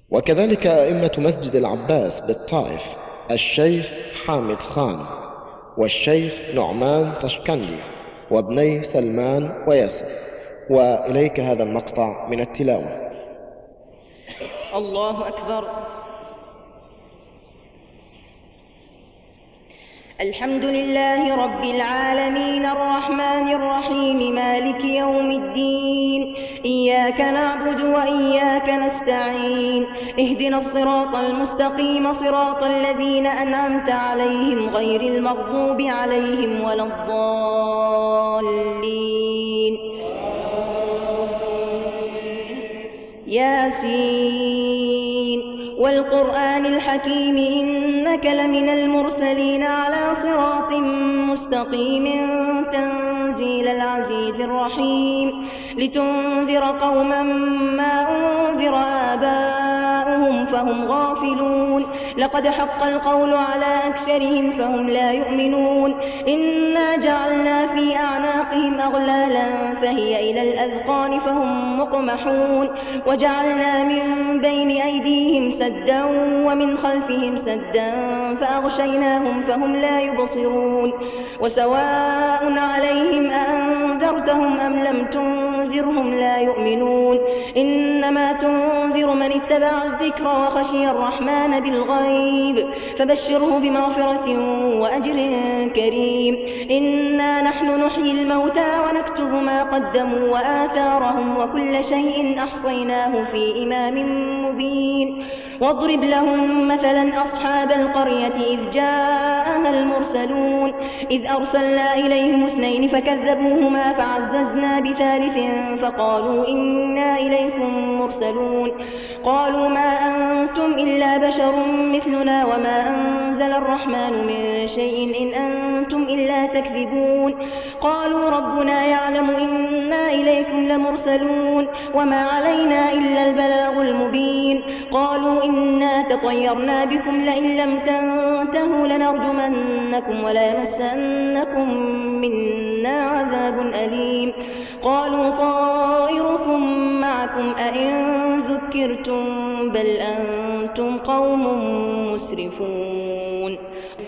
وكذلك أئمة مسجد العباس بالطائف الشيخ حامد خان والشيخ نعمان تشكندي وابني سلمان وياسر. وإليك هذا المقطع من التلاوة. الله أكبر. الحمد لله رب العالمين الرحمن الرحيم مالك يوم الدين، إياك نعبد وإياك نستعين، اهدنا الصراط المستقيم صراط الذين أنعمت عليهم غير المغضوب عليهم ولا الضالين. ياسين والقرآن الحكيم إنك لمن المرسلين على صراط مستقيم تنزيل العزيز الرحيم، لتنذر قوما ما أنذر آباؤهم فهم غافلون، لقد حق القول على أكثرهم فهم لا يؤمنون، إنا جعلنا في أعناقهم أغلالا فهي إلى الأذقان فهم مقمحون، وجعلنا من بين أيديهم سدا ومن خلفهم سدا فأغشيناهم فهم لا يبصرون، وسواء عليهم أأنذرتهم أم لم تنذرهم لا يؤمنون، إنما تنذر من اتبع الذكر وخشي الرحمن بالغيب فبشره بمغفرة وأجر كريم. إنا نحن نحيي الموتى ونكتب ما قدموا وآثارهم وكل شيء أحصيناه في إمام مبين. واضرب لهم مثلا أصحاب القرية إذ جاءها المرسلون إذ أرسلنا إليهم اثنين فكذبوهما فعززنا بثالث فقالوا إنا إليكم مرسلون، قالوا ما أنتم إلا بشر مثلنا وما أنزل الرحمن من شيء إن أنتم إلا تكذبون، قالوا ربنا يعلم إنا إليكم لمرسلون وما علينا إلا البلاغ المبين، قالوا إنا تطيرنا بكم لئن لم تنتهوا لنرجمنكم وليمسنكم منا عذاب أليم، قالوا طائركم معكم أئن ذكرتم بل أنتم قوم مسرفون.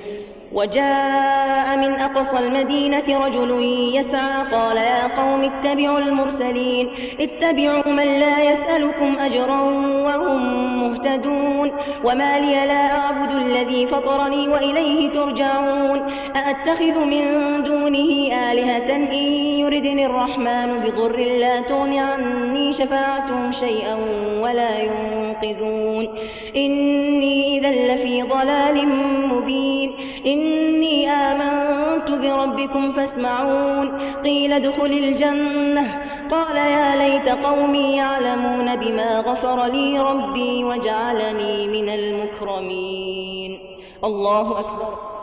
وجاء من أقصى المدينة رجل يسعى قال يا قوم اتبعوا المرسلين اتبعوا من لا يسألكم أجرا وهم مهتدون، وما لي لا أعبد الذي فطرني وإليه ترجعون، أأتخذ من دونه آلهة إن يردني الرحمن بضر لا تغن عني شفاعتهم شيئا ولا ينقذون، إني إذا لفي ضلال مبين، إني آمنت بربكم فاسمعون، قيل ادخل الجنة قال يا ليت قومي يعلمون بما غفر لي ربي وجعلني من المكرمين. الله أكبر.